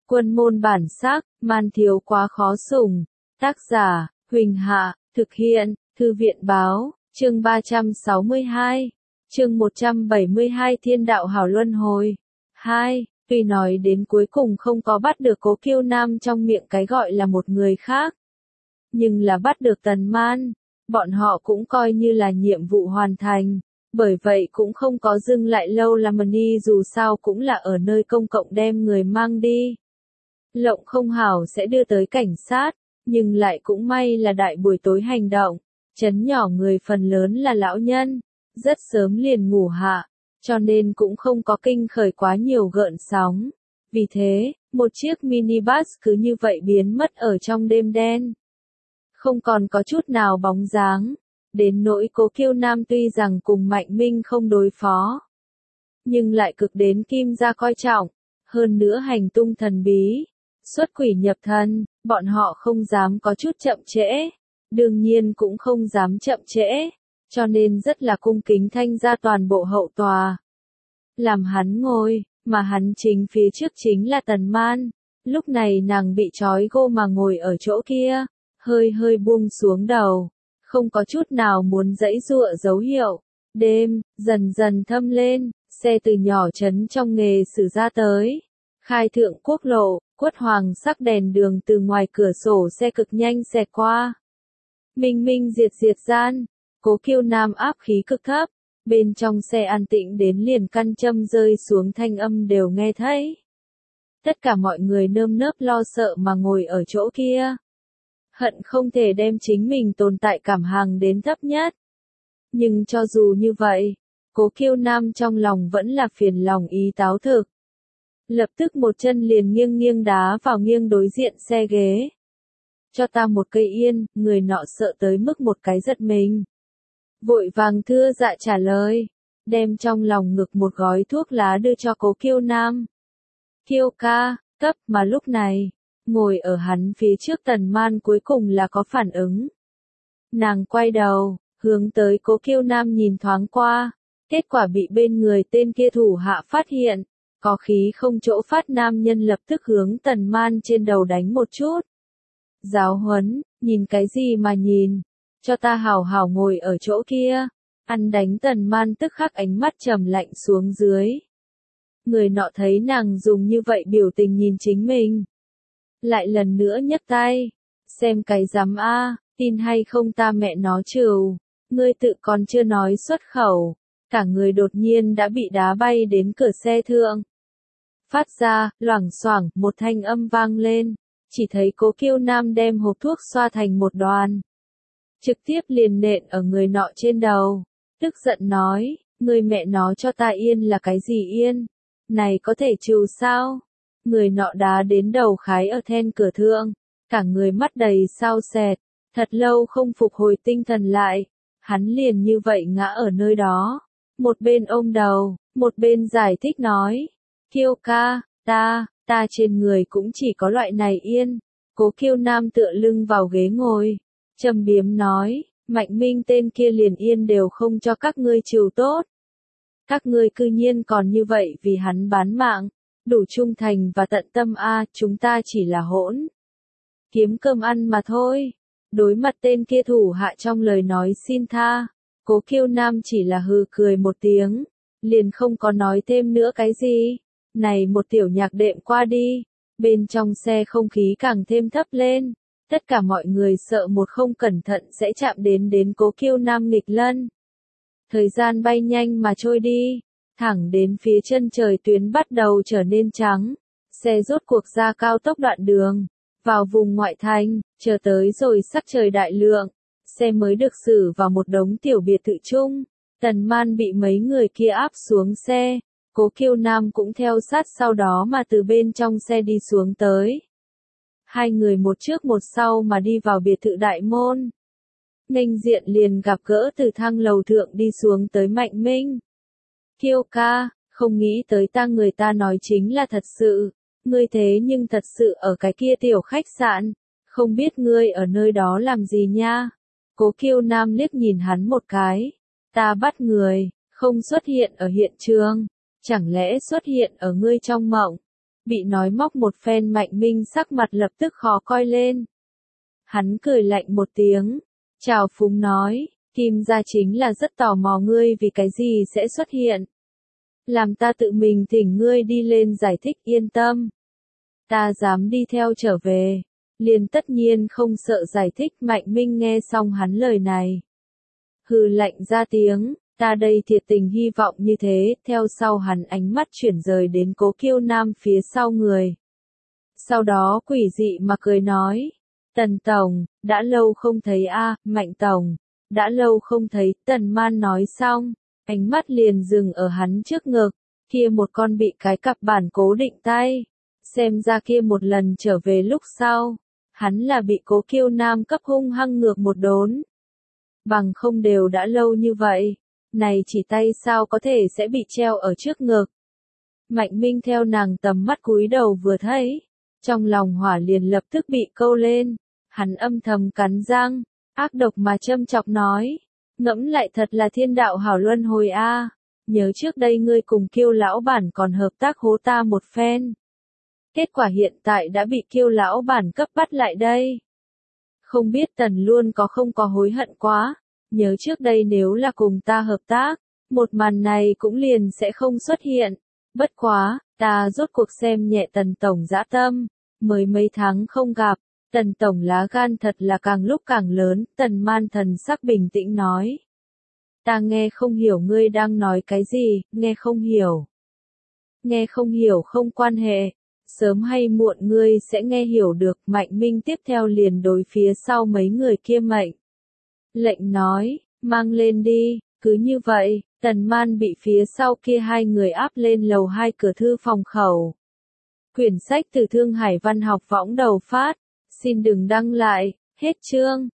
Quân môn bản sắc, man thiếu quá khó sủng. Tác giả, Huỳnh Hạ, thực hiện, Thư viện báo, chương 362, chương 172 Thiên đạo hảo luân hồi. 2. Tuy nói đến cuối cùng không có bắt được Cố Kiêu Nam trong miệng cái gọi là một người khác, nhưng là bắt được Tần Man, bọn họ cũng coi như là nhiệm vụ hoàn thành, bởi vậy cũng không có dừng lại lâu làm đi, dù sao cũng là ở nơi công cộng đem người mang đi. Lộng không hảo sẽ đưa tới cảnh sát, nhưng lại cũng may là đại buổi tối hành động, trấn nhỏ người phần lớn là lão nhân, rất sớm liền ngủ hạ, cho nên cũng không có kinh khởi quá nhiều gợn sóng. Vì thế, một chiếc minibus cứ như vậy biến mất ở trong đêm đen. Không còn có chút nào bóng dáng, đến nỗi Cố Kiêu Nam tuy rằng cùng Mạnh Minh không đối phó, nhưng lại cực đến Kim gia coi trọng, hơn nữa hành tung thần bí, xuất quỷ nhập thần, bọn họ không dám có chút chậm trễ, đương nhiên cũng không dám chậm trễ, cho nên rất là cung kính thanh ra toàn bộ hậu tòa. Làm hắn ngồi, mà hắn chính phía trước chính là Tần Man, lúc này nàng bị trói gô mà ngồi ở chỗ kia, hơi hơi buông xuống đầu, không có chút nào muốn giãy giụa dấu hiệu. Đêm dần dần thâm lên, xe từ nhỏ trấn trong nghề xử ra tới, khai thượng quốc lộ, quất hoàng sắc đèn đường từ ngoài cửa sổ xe cực nhanh xẹt qua. Minh minh diệt diệt gian, Cố Kiêu Nam áp khí cực thấp, bên trong xe an tĩnh đến liền căn châm rơi xuống thanh âm đều nghe thấy. Tất cả mọi người nơm nớp lo sợ mà ngồi ở chỗ kia, hận không thể đem chính mình tồn tại cảm hàng đến thấp nhất. Nhưng cho dù như vậy, Cố Kiêu Nam trong lòng vẫn là phiền lòng ý táo thực. Lập tức một chân liền nghiêng nghiêng đá vào nghiêng đối diện xe ghế. Cho ta một cây yên, người nọ sợ tới mức một cái giật mình. Vội vàng thưa dạ trả lời, đem trong lòng ngực một gói thuốc lá đưa cho Cố Kiêu Nam. Kiêu ca, cấp, mà lúc này, ngồi ở hắn phía trước Tần Man cuối cùng là có phản ứng. Nàng quay đầu, hướng tới Cố Kiêu Nam nhìn thoáng qua, kết quả bị bên người tên kia thủ hạ phát hiện, có khí không chỗ phát nam nhân lập tức hướng Tần Man trên đầu đánh một chút. Giáo huấn, nhìn cái gì mà nhìn, cho ta hảo hảo ngồi ở chỗ kia. Ăn đánh Tần Man tức khắc ánh mắt trầm lạnh xuống dưới. Người nọ thấy nàng dùng như vậy biểu tình nhìn chính mình, lại lần nữa nhấc tay, xem cái dám a, tin hay không ta mẹ nó trừ, ngươi tự còn chưa nói xuất khẩu, cả người đột nhiên đã bị đá bay đến cửa xe thượng. Phát ra, loảng xoảng, một thanh âm vang lên, chỉ thấy Cố Kiêu Nam đem hộp thuốc xoa thành một đoàn, trực tiếp liền nện ở người nọ trên đầu, tức giận nói, ngươi mẹ nó cho ta yên là cái gì yên, này có thể trừ sao? Người nọ đá đến đầu khái ở then cửa thượng, cả người mắt đầy sao sẹt, thật lâu không phục hồi tinh thần lại, hắn liền như vậy ngã ở nơi đó, một bên ôm đầu, một bên giải thích nói, Kiêu ca, ta trên người cũng chỉ có loại này yên. Cố Kiêu Nam tựa lưng vào ghế ngồi, châm biếm nói, Mạnh Minh tên kia liền yên đều không cho các ngươi trừ tốt. Các ngươi cư nhiên còn như vậy vì hắn bán mạng, đủ trung thành và tận tâm a, chúng ta chỉ là hỗn kiếm cơm ăn mà thôi. Đối mặt tên kia thủ hạ trong lời nói xin tha, Cố Kiêu Nam chỉ là hừ cười một tiếng, liền không có nói thêm nữa cái gì. Này một tiểu nhạc đệm qua đi, bên trong xe không khí càng thêm thấp lên, tất cả mọi người sợ một không cẩn thận sẽ chạm đến Cố Kiêu Nam nghịch lân. Thời gian bay nhanh mà trôi đi, thẳng đến phía chân trời tuyến bắt đầu trở nên trắng, xe rốt cuộc ra cao tốc đoạn đường, vào vùng ngoại thành, chờ tới rồi sắc trời đại lượng, xe mới được xử vào một đống tiểu biệt thự chung. Tần Man bị mấy người kia áp xuống xe, Cố Kiêu Nam cũng theo sát sau đó mà từ bên trong xe đi xuống tới. Hai người một trước một sau mà đi vào biệt thự đại môn. Nghênh diện liền gặp gỡ từ thang lầu thượng đi xuống tới Mạnh Minh. Kiêu ca, không nghĩ tới người ta nói chính là thật sự, ngươi thế nhưng thật sự ở cái kia tiểu khách sạn, không biết ngươi ở nơi đó làm gì nha. Cố Kiêu Nam liếc nhìn hắn một cái, ta bắt người, không xuất hiện ở hiện trường, chẳng lẽ xuất hiện ở ngươi trong mộng. Bị nói móc một phen Mạnh Minh sắc mặt lập tức khó coi lên. Hắn cười lạnh một tiếng, trào phúng nói, Kim gia chính là rất tò mò ngươi vì cái gì sẽ xuất hiện. Làm ta tự mình thỉnh ngươi đi lên giải thích, yên tâm. Ta dám đi theo trở về, liền tất nhiên không sợ giải thích. Mạnh Minh nghe xong hắn lời này, hừ lạnh ra tiếng, ta đây thiệt tình hy vọng như thế. Theo sau hắn ánh mắt chuyển rời đến Cố Kiêu Nam phía sau người. Sau đó quỷ dị mà cười nói, Tần Tổng, đã lâu không thấy a. Mạnh Tổng, đã lâu không thấy. Tần Man nói xong, ánh mắt liền dừng ở hắn trước ngực, kia một con bị cái cặp bản cố định tay. Xem ra kia một lần trở về lúc sau, hắn là bị Cố Kiêu Nam cấp hung hăng ngược một đốn. Bằng không đều đã lâu như vậy, này chỉ tay sao có thể sẽ bị treo ở trước ngực. Mạnh Minh theo nàng tầm mắt cúi đầu vừa thấy, trong lòng hỏa liền lập tức bị câu lên, hắn âm thầm cắn răng, ác độc mà châm chọc nói, ngẫm lại thật là thiên đạo hảo luân hồi a. Nhớ trước đây ngươi cùng Kiêu lão bản còn hợp tác hố ta một phen. Kết quả hiện tại đã bị Kiêu lão bản cấp bắt lại đây. Không biết Tần luôn không có hối hận quá, nhớ trước đây nếu là cùng ta hợp tác, một màn này cũng liền sẽ không xuất hiện. Bất quá, ta rốt cuộc xem nhẹ Tần Tổng dã tâm, mới mấy tháng không gặp, Tần Tổng lá gan thật là càng lúc càng lớn. Tần Man thần sắc bình tĩnh nói. Ta nghe không hiểu ngươi đang nói cái gì, nghe không hiểu. Nghe không hiểu không quan hệ, sớm hay muộn ngươi sẽ nghe hiểu được. Mạnh Minh tiếp theo liền đối phía sau mấy người kia mệnh lệnh nói, mang lên đi. Cứ như vậy, Tần Man bị phía sau kia hai người áp lên lầu 2 cửa thư phòng khẩu. Quyển sách từ Thương Hải Văn học võng đầu phát, xin đừng đăng lại, hết chương.